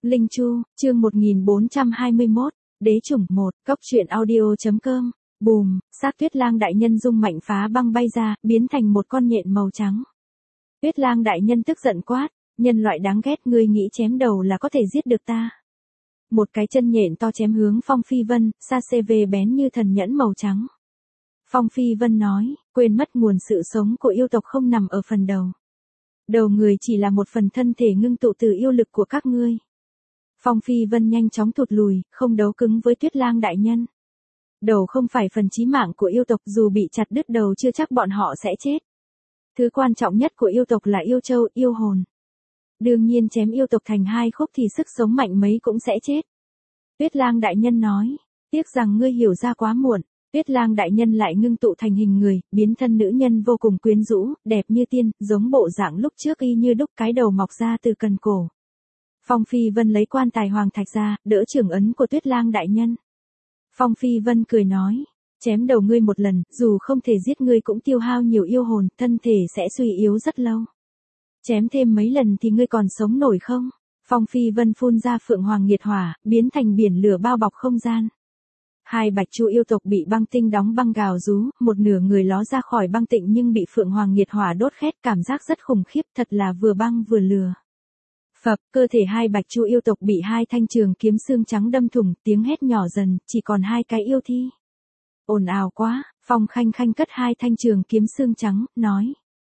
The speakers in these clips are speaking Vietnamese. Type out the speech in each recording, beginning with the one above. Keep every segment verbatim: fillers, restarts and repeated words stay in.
Linh Chu, chương một nghìn bốn trăm hai mươi mốt, Đế chủng một, Cốc truyện audio.com, bùm, xác Tuyết Lang đại nhân rung mạnh phá băng bay ra, biến thành một con nhện màu trắng. Tuyết Lang đại nhân tức giận quát, nhân loại đáng ghét, ngươi nghĩ chém đầu là có thể giết được ta. Một cái chân nhện to chém hướng Phong Phi Vân, xa xê vê bén như thần nhẫn màu trắng. Phong Phi Vân nói, quên mất nguồn sự sống của yêu tộc không nằm ở phần đầu. Đầu người chỉ là một phần thân thể ngưng tụ từ yêu lực của các ngươi. Phong Phi Vân nhanh chóng thụt lùi, không đấu cứng với Tuyết Lang đại nhân. Đầu không phải phần chí mạng của yêu tộc, dù bị chặt đứt đầu chưa chắc bọn họ sẽ chết. Thứ quan trọng nhất của yêu tộc là yêu châu, yêu hồn. Đương nhiên chém yêu tộc thành hai khúc thì sức sống mạnh mấy cũng sẽ chết. Tuyết Lang đại nhân nói, tiếc rằng ngươi hiểu ra quá muộn. Tuyết Lang đại nhân lại ngưng tụ thành hình người, biến thân nữ nhân vô cùng quyến rũ, đẹp như tiên, giống bộ dạng lúc trước y như đúc, cái đầu mọc ra từ cần cổ. Phong Phi Vân lấy quan tài hoàng thạch ra, đỡ trưởng ấn của Tuyết Lang đại nhân. Phong Phi Vân cười nói, chém đầu ngươi một lần, dù không thể giết ngươi cũng tiêu hao nhiều yêu hồn, thân thể sẽ suy yếu rất lâu. Chém thêm mấy lần thì ngươi còn sống nổi không? Phong Phi Vân phun ra phượng hoàng nghiệt hỏa, biến thành biển lửa bao bọc không gian. Hai bạch chu yêu tộc bị băng tinh đóng băng gào rú, một nửa người ló ra khỏi băng tịnh nhưng bị phượng hoàng nghiệt hỏa đốt khét, cảm giác rất khủng khiếp, thật là vừa băng vừa lửa. Phập, cơ thể hai bạch chu yêu tộc bị hai thanh trường kiếm xương trắng đâm thủng, tiếng hét nhỏ dần, chỉ còn hai cái yêu thi. Ồn ào quá, Phong Khanh Khanh cất hai thanh trường kiếm xương trắng, nói.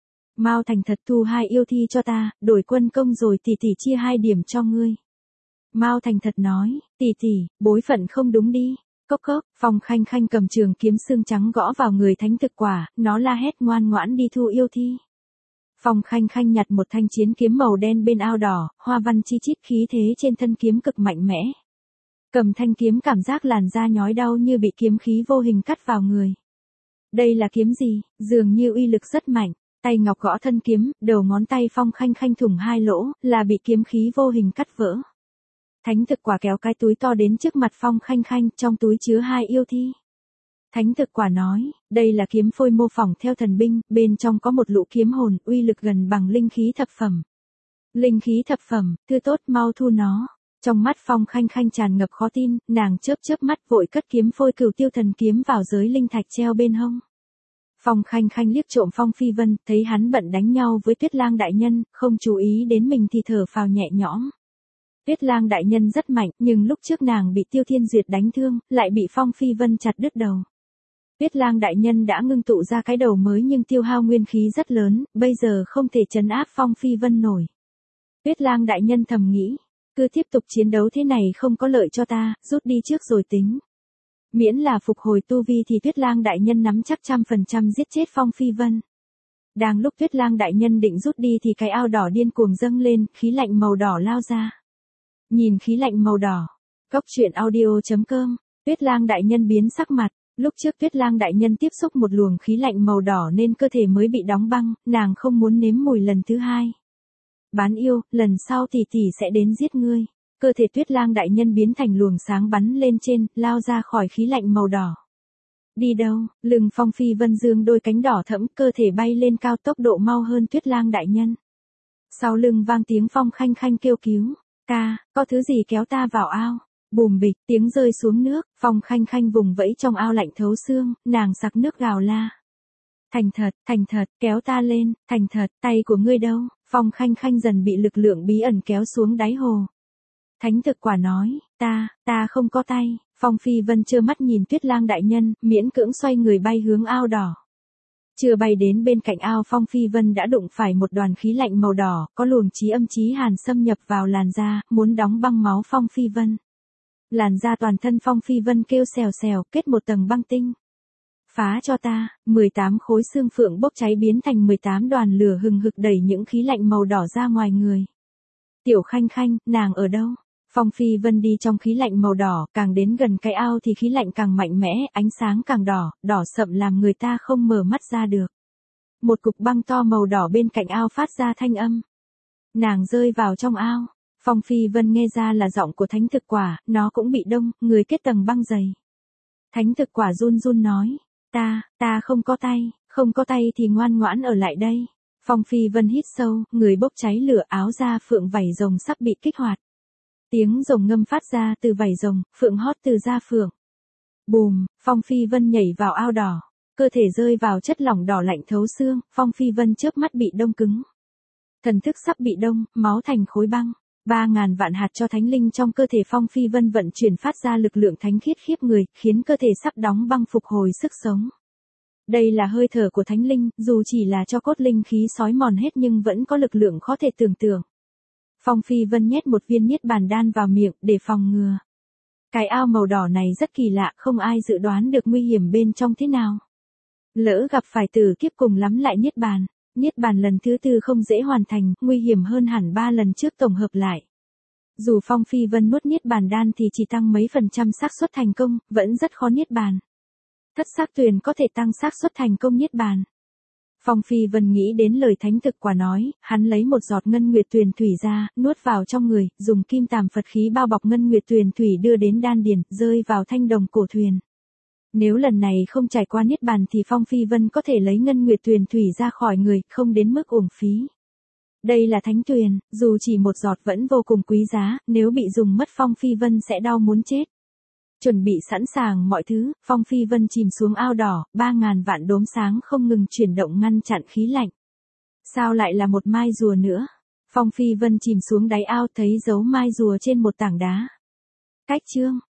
Mao thành thật thu hai yêu thi cho ta, đổi quân công rồi tỷ tỷ chia hai điểm cho ngươi. Mao thành thật nói, tỷ tỷ, bối phận không đúng đi. Cốc cốc, Phong Khanh Khanh cầm trường kiếm xương trắng gõ vào người thánh thực quả, nó la hét ngoan ngoãn đi thu yêu thi. Phong Khanh Khanh nhặt một thanh chiến kiếm màu đen bên ao đỏ, hoa văn chi chít, khí thế trên thân kiếm cực mạnh mẽ. Cầm thanh kiếm cảm giác làn da nhói đau như bị kiếm khí vô hình cắt vào người. Đây là kiếm gì? Dường như uy lực rất mạnh. Tay ngọc gõ thân kiếm, đầu ngón tay Phong Khanh Khanh thủng hai lỗ, là bị kiếm khí vô hình cắt vỡ. Thánh thực quả kéo cái túi to đến trước mặt Phong Khanh Khanh, trong túi chứa hai yêu thi. Thánh thực quả nói, đây là kiếm phôi mô phỏng theo thần binh, bên trong có một lũ kiếm hồn, uy lực gần bằng linh khí thập phẩm. Linh khí thập phẩm, thư tốt, mau thu nó. Trong mắt Phong Khanh Khanh tràn ngập khó tin, nàng chớp chớp mắt vội cất kiếm phôi cửu tiêu thần kiếm vào giới linh thạch treo bên hông. Phong Khanh Khanh liếc trộm Phong Phi Vân, thấy hắn bận đánh nhau với Tuyết Lang đại nhân, không chú ý đến mình thì thở phào nhẹ nhõm. Tuyết Lang đại nhân rất mạnh, nhưng lúc trước nàng bị Tiêu Thiên Duyệt đánh thương, lại bị Phong Phi Vân chặt đứt đầu. Tuyết Lang đại nhân đã ngưng tụ ra cái đầu mới nhưng tiêu hao nguyên khí rất lớn, bây giờ không thể trấn áp Phong Phi Vân nổi. Tuyết Lang đại nhân thầm nghĩ, cứ tiếp tục chiến đấu thế này không có lợi cho ta, rút đi trước rồi tính. Miễn là phục hồi tu vi thì Tuyết Lang đại nhân nắm chắc trăm phần trăm giết chết Phong Phi Vân. Đang lúc Tuyết Lang đại nhân định rút đi thì cái ao đỏ điên cuồng dâng lên, khí lạnh màu đỏ lao ra. Nhìn khí lạnh màu đỏ, Cốc truyện audio.com, Tuyết Lang đại nhân biến sắc mặt. Lúc trước Tuyết Lang đại nhân tiếp xúc một luồng khí lạnh màu đỏ nên cơ thể mới bị đóng băng, nàng không muốn nếm mùi lần thứ hai. Bán yêu, lần sau tỷ tỷ sẽ đến giết ngươi. Cơ thể Tuyết Lang đại nhân biến thành luồng sáng bắn lên trên, lao ra khỏi khí lạnh màu đỏ. Đi đâu? Lưng Phong Phi Vân dương đôi cánh đỏ thẫm, cơ thể bay lên cao, tốc độ mau hơn Tuyết Lang đại nhân. Sau lưng vang tiếng Phong Khanh Khanh kêu cứu, ca, có thứ gì kéo ta vào ao. Bùm bịch, tiếng rơi xuống nước, Phong Khanh Khanh vùng vẫy trong ao lạnh thấu xương, nàng sặc nước gào la. Thành thật, thành thật, kéo ta lên, thành thật, tay của ngươi đâu? Phong Khanh Khanh dần bị lực lượng bí ẩn kéo xuống đáy hồ. Thánh thực quả nói, ta, ta không có tay. Phong Phi Vân trơ mắt nhìn Tuyết Lang đại nhân, miễn cưỡng xoay người bay hướng ao đỏ. Chưa bay đến bên cạnh ao, Phong Phi Vân đã đụng phải một đoàn khí lạnh màu đỏ, có luồng chí âm chí hàn xâm nhập vào làn da, muốn đóng băng máu Phong Phi Vân. Làn da toàn thân Phong Phi Vân kêu xèo xèo, kết một tầng băng tinh. Phá cho ta, mười tám khối xương phượng bốc cháy biến thành mười tám đoàn lửa hừng hực đẩy những khí lạnh màu đỏ ra ngoài người. Tiểu Khanh Khanh, nàng ở đâu? Phong Phi Vân đi trong khí lạnh màu đỏ, càng đến gần cái ao thì khí lạnh càng mạnh mẽ, ánh sáng càng đỏ, đỏ sậm làm người ta không mở mắt ra được. Một cục băng to màu đỏ bên cạnh ao phát ra thanh âm. Nàng rơi vào trong ao. Phong Phi Vân nghe ra là giọng của thánh thực quả, nó cũng bị đông, người kết tầng băng dày. Thánh thực quả run run nói, ta, ta không có tay, không có tay thì ngoan ngoãn ở lại đây. Phong Phi Vân hít sâu, người bốc cháy lửa, áo da phượng vảy rồng sắp bị kích hoạt. Tiếng rồng ngâm phát ra từ vảy rồng, phượng hót từ da phượng. Bùm, Phong Phi Vân nhảy vào ao đỏ, cơ thể rơi vào chất lỏng đỏ lạnh thấu xương, Phong Phi Vân chớp mắt bị đông cứng. Thần thức sắp bị đông, máu thành khối băng. Ba ngàn vạn hạt cho thánh linh trong cơ thể Phong Phi Vân vận chuyển phát ra lực lượng thánh khiết khiếp người, khiến cơ thể sắp đóng băng phục hồi sức sống. Đây là hơi thở của thánh linh, dù chỉ là cho cốt linh khí sói mòn hết nhưng vẫn có lực lượng khó thể tưởng tượng. Phong Phi Vân nhét một viên niết bàn đan vào miệng để phòng ngừa. Cái ao màu đỏ này rất kỳ lạ, không ai dự đoán được nguy hiểm bên trong thế nào. Lỡ gặp phải tử kiếp cùng lắm lại niết bàn. Niết bàn lần thứ tư không dễ hoàn thành, nguy hiểm hơn hẳn ba lần trước tổng hợp lại. Dù Phong Phi Vân nuốt niết bàn đan thì chỉ tăng mấy phần trăm xác suất thành công, vẫn rất khó niết bàn. Thất xác tuyền có thể tăng xác suất thành công niết bàn. Phong Phi Vân nghĩ đến lời thánh thực quả nói, hắn lấy một giọt ngân nguyệt tuyền thủy ra, nuốt vào trong người, dùng kim tàm Phật khí bao bọc ngân nguyệt tuyền thủy đưa đến đan điền, rơi vào thanh đồng cổ thuyền. Nếu lần này không trải qua niết bàn thì Phong Phi Vân có thể lấy ngân nguyệt tuyền thủy ra khỏi người, không đến mức uổng phí. Đây là thánh tuyền, dù chỉ một giọt vẫn vô cùng quý giá, nếu bị dùng mất Phong Phi Vân sẽ đau muốn chết. Chuẩn bị sẵn sàng mọi thứ, Phong Phi Vân chìm xuống ao đỏ, ba ngàn vạn đốm sáng không ngừng chuyển động ngăn chặn khí lạnh. Sao lại là một mai rùa nữa? Phong Phi Vân chìm xuống đáy ao thấy dấu mai rùa trên một tảng đá. Cách chương